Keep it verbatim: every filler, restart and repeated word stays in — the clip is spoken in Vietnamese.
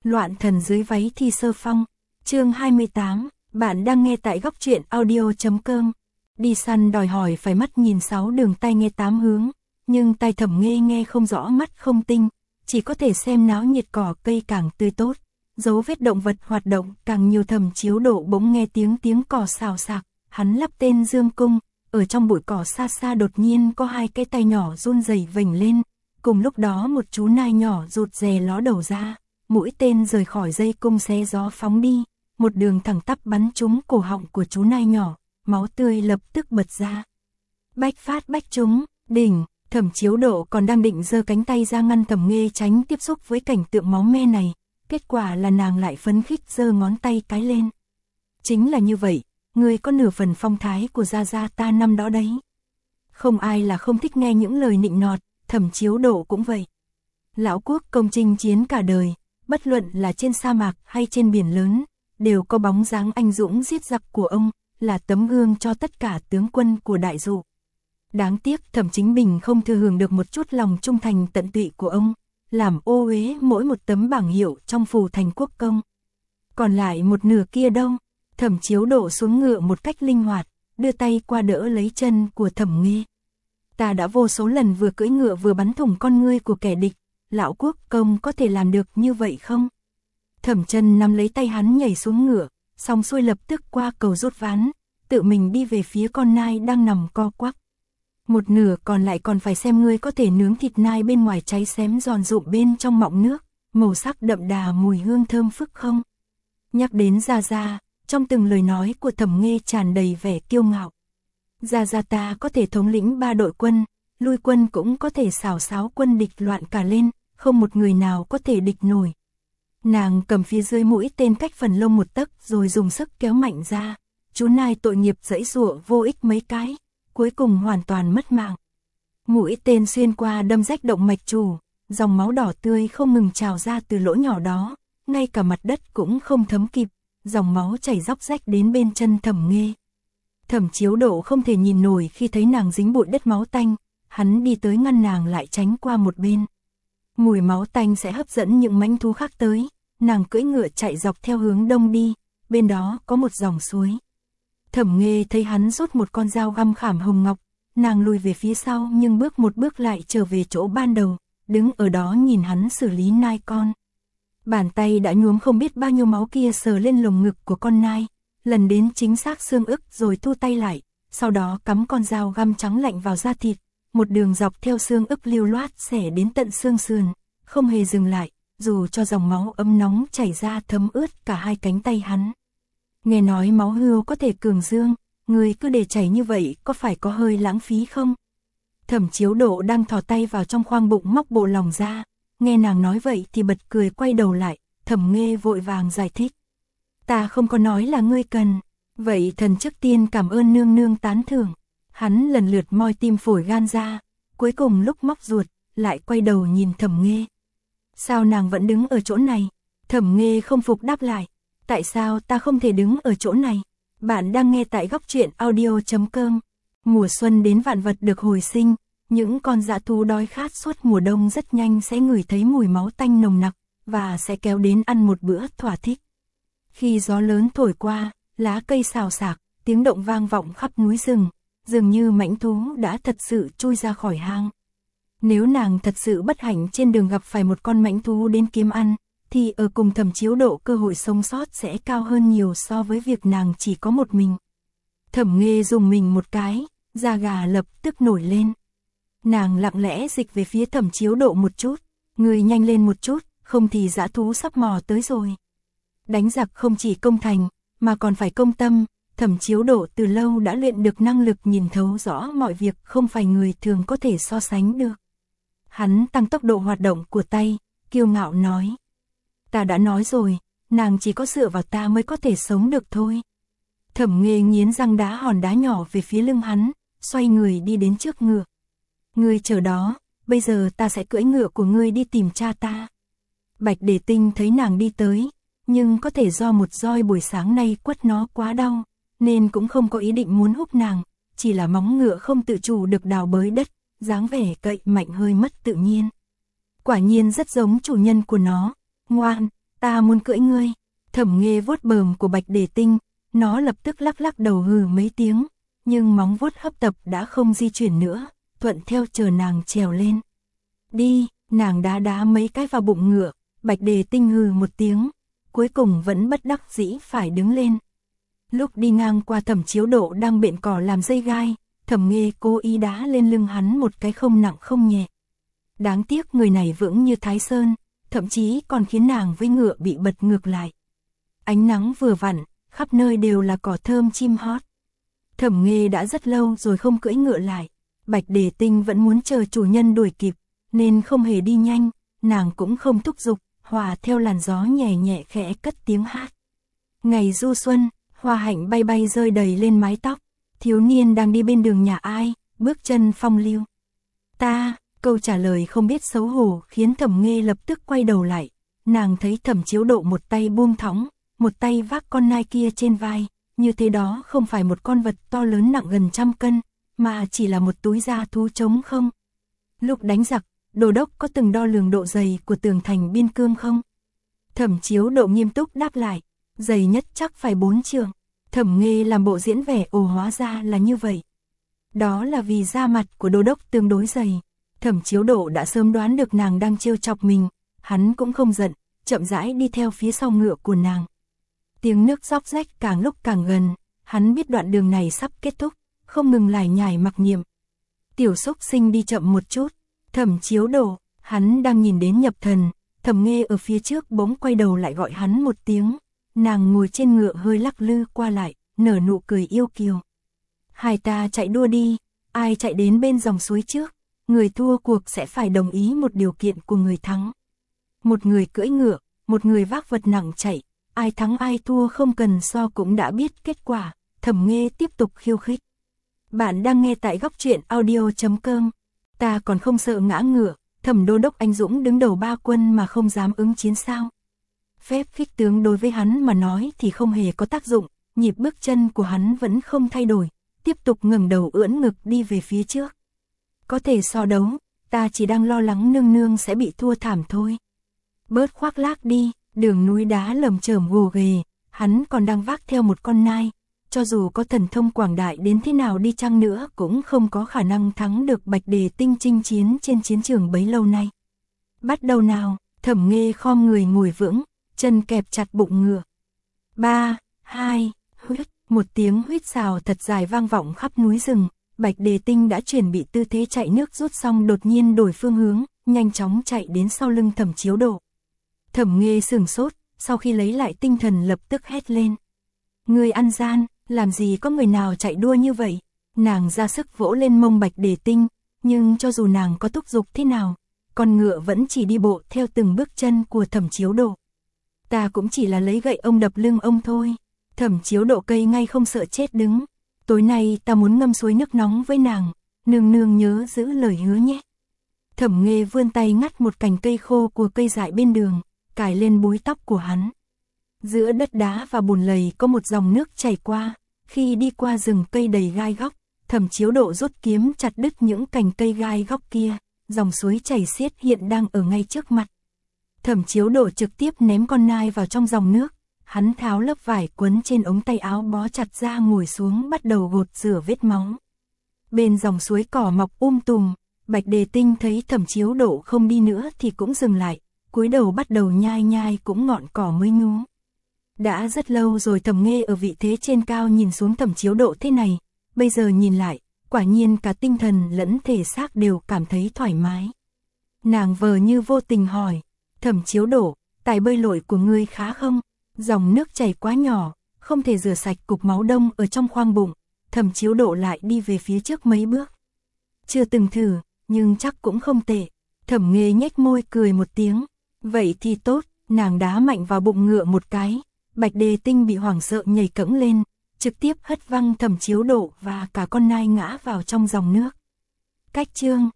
Loạn thần dưới váy Thi Sơ Phong. Chương hai mươi tám, bạn đang nghe tại góc truyện audio chấm com. Đi săn đòi hỏi phải mắt nhìn sáu đường tai nghe tám hướng, nhưng tai Thẩm Nghê nghe không rõ mắt không tinh, chỉ có thể xem náo nhiệt cỏ cây càng tươi tốt, dấu vết động vật hoạt động càng nhiều. Thẩm Chiếu Độ bỗng nghe tiếng tiếng cỏ xào xạc, hắn lắp tên Dương Cung, ở trong bụi cỏ xa xa đột nhiên có hai cái tay nhỏ run rẩy vểnh lên, cùng lúc đó một chú nai nhỏ rụt rè ló đầu ra, mũi tên rời khỏi dây cung xé gió phóng đi, một đường thẳng tắp bắn trúng cổ họng của chú nai nhỏ, máu tươi lập tức bật ra. Bách phát bách trúng, đỉnh. Thẩm Chiếu Độ còn đang định giơ cánh tay ra ngăn Thẩm Nghê tránh tiếp xúc với cảnh tượng máu me này, kết quả là nàng lại phấn khích giơ ngón tay cái lên. Chính là như vậy, ngươi có nửa phần phong thái của gia gia ta năm đó đấy. Không ai là không thích nghe những lời nịnh nọt, Thẩm Chiếu Độ cũng vậy. Lão quốc công chinh chiến cả đời, bất luận là trên sa mạc hay trên biển lớn, đều có bóng dáng anh dũng giết giặc của ông, là tấm gương cho tất cả tướng quân của đại dụ. Đáng tiếc Thẩm Chính Bình không thừa hưởng được một chút lòng trung thành tận tụy của ông, làm ô uế mỗi một tấm bảng hiệu trong phủ thành quốc công. Còn lại một nửa kia đâu? Thẩm Chiếu Độ xuống ngựa một cách linh hoạt, đưa tay qua đỡ lấy chân của Thẩm Nghê. Ta đã vô số lần vừa cưỡi ngựa vừa bắn thủng con ngươi của kẻ địch, lão quốc công có thể làm được như vậy không? Thẩm Chân nắm lấy tay hắn nhảy xuống ngựa, xong xuôi lập tức qua cầu rút ván, tự mình đi về phía con nai đang nằm co quắp. Một nửa còn lại còn phải xem ngươi có thể nướng thịt nai bên ngoài cháy xém giòn rụm bên trong mọng nước, màu sắc đậm đà mùi hương thơm phức không? Nhắc đến Gia Gia, trong từng lời nói của Thẩm Nghê tràn đầy vẻ kiêu ngạo. Gia Gia ta có thể thống lĩnh ba đội quân, lui quân cũng có thể xào xáo quân địch loạn cả lên, không một người nào có thể địch nổi. Nàng cầm phía dưới mũi tên cách phần lông một tấc rồi dùng sức kéo mạnh ra, chú nai tội nghiệp giãy giụa vô ích mấy cái, cuối cùng hoàn toàn mất mạng. Mũi tên xuyên qua đâm rách động mạch chủ, dòng máu đỏ tươi không ngừng trào ra từ lỗ nhỏ đó, ngay cả mặt đất cũng không thấm kịp, dòng máu chảy róc rách đến bên chân Thẩm Nghê. Thẩm Chiếu Độ không thể nhìn nổi khi thấy nàng dính bụi đất máu tanh, hắn đi tới ngăn nàng lại tránh qua một bên. Mùi máu tanh sẽ hấp dẫn những mãnh thú khác tới, nàng cưỡi ngựa chạy dọc theo hướng đông đi, bên đó có một dòng suối. Thẩm Nghê thấy hắn rút một con dao găm khảm hồng ngọc, nàng lùi về phía sau nhưng bước một bước lại trở về chỗ ban đầu, đứng ở đó nhìn hắn xử lý nai con. Bàn tay đã nhuốm không biết bao nhiêu máu kia sờ lên lồng ngực của con nai, lần đến chính xác xương ức rồi thu tay lại, sau đó cắm con dao găm trắng lạnh vào da thịt, một đường dọc theo xương ức lưu loát xẻ đến tận xương sườn, không hề dừng lại, dù cho dòng máu ấm nóng chảy ra thấm ướt cả hai cánh tay hắn. Nghe nói máu hươu có thể cường dương, người cứ để chảy như vậy có phải có hơi lãng phí không? Thẩm Chiếu Độ đang thò tay vào trong khoang bụng móc bộ lòng ra, nghe nàng nói vậy thì bật cười quay đầu lại, Thẩm Nghê vội vàng giải thích. Ta không có nói là ngươi cần, vậy thần trước tiên cảm ơn nương nương tán thưởng. Hắn lần lượt moi tim phổi gan ra, cuối cùng lúc móc ruột, lại quay đầu nhìn Thẩm Nghê. Sao nàng vẫn đứng ở chỗ này? Thẩm Nghê không phục đáp lại. Tại sao ta không thể đứng ở chỗ này? Bạn đang nghe tại góc truyện audio chấm com. Mùa xuân đến vạn vật được hồi sinh, những con dã thú đói khát suốt mùa đông rất nhanh sẽ ngửi thấy mùi máu tanh nồng nặc, và sẽ kéo đến ăn một bữa thỏa thích. Khi gió lớn thổi qua, lá cây xào xạc, tiếng động vang vọng khắp núi rừng, dường như mãnh thú đã thật sự chui ra khỏi hang. Nếu nàng thật sự bất hạnh trên đường gặp phải một con mãnh thú đến kiếm ăn, thì ở cùng Thẩm Chiếu Độ cơ hội sống sót sẽ cao hơn nhiều so với việc nàng chỉ có một mình. Thẩm Nghê dùng mình một cái, da gà lập tức nổi lên. Nàng lặng lẽ dịch về phía Thẩm Chiếu Độ một chút, người nhanh lên một chút, không thì dã thú sắp mò tới rồi. Đánh giặc không chỉ công thành, mà còn phải công tâm, Thẩm Chiếu Độ từ lâu đã luyện được năng lực nhìn thấu rõ mọi việc không phải người thường có thể so sánh được. Hắn tăng tốc độ hoạt động của tay, kiêu ngạo nói. Ta đã nói rồi, nàng chỉ có dựa vào ta mới có thể sống được thôi. Thẩm Nghê nghiến răng đá hòn đá nhỏ về phía lưng hắn, xoay người đi đến trước ngựa. Ngươi chờ đó, bây giờ ta sẽ cưỡi ngựa của ngươi đi tìm cha ta. Bạch Đề Tinh thấy nàng đi tới, nhưng có thể do một roi buổi sáng nay quất nó quá đau, nên cũng không có ý định muốn húc nàng, chỉ là móng ngựa không tự chủ được đào bới đất, dáng vẻ cậy mạnh hơi mất tự nhiên. Quả nhiên rất giống chủ nhân của nó, ngoan, ta muốn cưỡi ngươi. Thẩm Nghê vuốt bờm của Bạch Đề Tinh, nó lập tức lắc lắc đầu hừ mấy tiếng, nhưng móng vuốt hấp tập đã không di chuyển nữa, thuận theo chờ nàng trèo lên. Đi, nàng đá đá mấy cái vào bụng ngựa, Bạch Đề Tinh hừ một tiếng, cuối cùng vẫn bất đắc dĩ phải đứng lên. Lúc đi ngang qua Thẩm Chiếu Độ đang bện cỏ làm dây gai, Thẩm Nghê cố ý đá lên lưng hắn một cái không nặng không nhẹ. Đáng tiếc người này vững như Thái Sơn, thậm chí còn khiến nàng với ngựa bị bật ngược lại. Ánh nắng vừa vặn, khắp nơi đều là cỏ thơm chim hót. Thẩm Nghê đã rất lâu rồi không cưỡi ngựa lại, Bạch Đề Tinh vẫn muốn chờ chủ nhân đuổi kịp, nên không hề đi nhanh, nàng cũng không thúc giục, hòa theo làn gió nhẹ nhẹ khẽ cất tiếng hát. Ngày du xuân, hoa hạnh bay bay rơi đầy lên mái tóc, thiếu niên đang đi bên đường nhà ai, bước chân phong lưu. Ta, câu trả lời không biết xấu hổ khiến Thẩm Nghê lập tức quay đầu lại, nàng thấy Thẩm Chiếu Độ một tay buông thõng, một tay vác con nai kia trên vai, như thế đó không phải một con vật to lớn nặng gần trăm cân, mà chỉ là một túi da thú trống không. Lúc đánh giặc, Đô đốc có từng đo lường độ dày của tường thành biên cương không? Thẩm Chiếu Độ nghiêm túc đáp lại, dày nhất chắc phải bốn trượng. Thẩm Nghê làm bộ diễn vẻ ồ hóa ra là như vậy. Đó là vì da mặt của Đô đốc tương đối dày. Thẩm Chiếu Độ đã sớm đoán được nàng đang trêu chọc mình, hắn cũng không giận, chậm rãi đi theo phía sau ngựa của nàng. Tiếng nước róc rách càng lúc càng gần, hắn biết đoạn đường này sắp kết thúc, không ngừng lải nhải mặc niệm. Tiểu xúc sinh đi chậm một chút, Thẩm Chiếu Độ, hắn đang nhìn đến nhập thần, Thẩm Nghê ở phía trước bỗng quay đầu lại gọi hắn một tiếng, nàng ngồi trên ngựa hơi lắc lư qua lại, nở nụ cười yêu kiều. Hai ta chạy đua đi, ai chạy đến bên dòng suối trước, người thua cuộc sẽ phải đồng ý một điều kiện của người thắng. Một người cưỡi ngựa, một người vác vật nặng chạy, ai thắng ai thua không cần so cũng đã biết kết quả. Thẩm Nghê tiếp tục khiêu khích. Bạn đang nghe tại góc truyện audio chấm com. Ta còn không sợ ngã ngựa, Thẩm Đô đốc anh dũng đứng đầu ba quân mà không dám ứng chiến sao? Phép khích tướng đối với hắn mà nói thì không hề có tác dụng, nhịp bước chân của hắn vẫn không thay đổi, tiếp tục ngẩng đầu ưỡn ngực đi về phía trước. Có thể so đấu, ta chỉ đang lo lắng nương nương sẽ bị thua thảm thôi. Bớt khoác lác đi, đường núi đá lởm chởm gồ ghề, hắn còn đang vác theo một con nai, cho dù có thần thông quảng đại đến thế nào đi chăng nữa cũng không có khả năng thắng được Bạch Đề Tinh chinh chiến trên chiến trường bấy lâu nay. Bắt đầu nào, Thẩm Nghê khom người ngồi vững, chân kẹp chặt bụng ngựa. Ba, hai, huýt, một tiếng huýt xào thật dài vang vọng khắp núi rừng, Bạch Đề Tinh đã chuẩn bị tư thế chạy nước rút xong đột nhiên đổi phương hướng, nhanh chóng chạy đến sau lưng Thẩm Chiếu Độ. Thẩm Nghê sửng sốt, sau khi lấy lại tinh thần lập tức hét lên. Người ăn gian, làm gì có người nào chạy đua như vậy? Nàng ra sức vỗ lên mông Bạch Đề Tinh, nhưng cho dù nàng có thúc giục thế nào, con ngựa vẫn chỉ đi bộ theo từng bước chân của Thẩm Chiếu Độ. Ta cũng chỉ là lấy gậy ông đập lưng ông thôi. Thẩm Chiếu Độ cây ngay không sợ chết đứng. Tối nay ta muốn ngâm suối nước nóng với nàng, nương nương nhớ giữ lời hứa nhé. Thẩm Nghê vươn tay ngắt một cành cây khô của cây dại bên đường, cài lên búi tóc của hắn. Giữa đất đá và bùn lầy có một dòng nước chảy qua, khi đi qua rừng cây đầy gai góc, Thẩm Chiếu Độ rút kiếm chặt đứt những cành cây gai góc kia, dòng suối chảy xiết hiện đang ở ngay trước mặt. Thẩm Chiếu Độ trực tiếp ném con nai vào trong dòng nước, hắn tháo lớp vải quấn trên ống tay áo bó chặt ra ngồi xuống bắt đầu gột rửa vết máu. Bên dòng suối cỏ mọc um tùm, Bạch Đề Tinh thấy Thẩm Chiếu Độ không đi nữa thì cũng dừng lại, cúi đầu bắt đầu nhai nhai cũng ngọn cỏ mới nhú. Đã rất lâu rồi Thẩm Nghê ở vị thế trên cao nhìn xuống Thẩm Chiếu Độ thế này, bây giờ nhìn lại, quả nhiên cả tinh thần lẫn thể xác đều cảm thấy thoải mái. Nàng vờ như vô tình hỏi, Thẩm Chiếu Độ, tài bơi lội của ngươi khá không? Dòng nước chảy quá nhỏ, không thể rửa sạch cục máu đông ở trong khoang bụng. Thẩm Chiếu Độ lại đi về phía trước mấy bước. Chưa từng thử, nhưng chắc cũng không tệ. Thẩm Nghê nhếch môi cười một tiếng. Vậy thì tốt, nàng đá mạnh vào bụng ngựa một cái. Bạch Đề Tinh bị hoảng sợ nhảy cẫng lên, trực tiếp hất văng Thẩm Chiếu Độ và cả con nai ngã vào trong dòng nước. Cách chương